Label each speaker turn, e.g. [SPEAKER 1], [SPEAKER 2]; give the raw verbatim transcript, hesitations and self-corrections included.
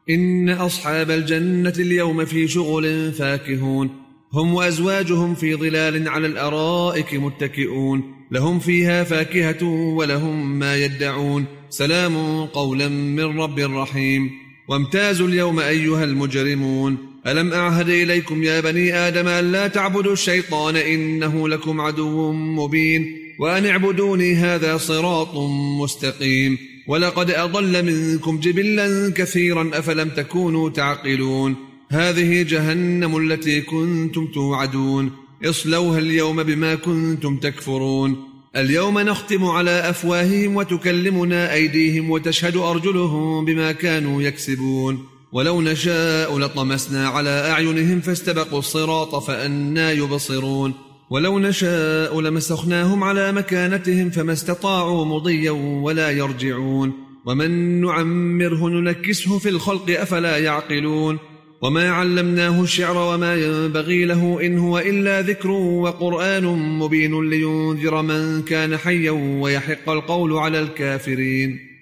[SPEAKER 1] إن أصحاب الجنة اليوم في شغل فاكهون هم وأزواجهم في ظلال على الأرائك متكئون لهم فيها فاكهة ولهم ما يدعون سلام قولا من رب رحيم. وامتازوا اليوم أيها المجرمون ألم أعهد إليكم يا بني آدم أن لا تعبدوا الشيطان إنه لكم عدو مبين وأن اعبدوني هذا صراط مستقيم ولقد أضل منكم جبلا كثيرا أفلم تكونوا تعقلون هذه جهنم التي كنتم توعدون اصلوها اليوم بما كنتم تكفرون اليوم نختم على أفواههم وتكلمنا أيديهم وتشهد أرجلهم بما كانوا يكسبون ولو نشاء لطمسنا على أعينهم فاستبقوا الصراط فأنى يبصرون ولو نشاء لمسخناهم على مكانتهم فما استطاعوا مضيا ولا يرجعون ومن نعمره ننكسه في الخلق أفلا يعقلون وما علمناه الشعر وما ينبغي له إن هو إلا ذكر وقرآن مبين لينذر من كان حيا ويحق القول على الكافرين.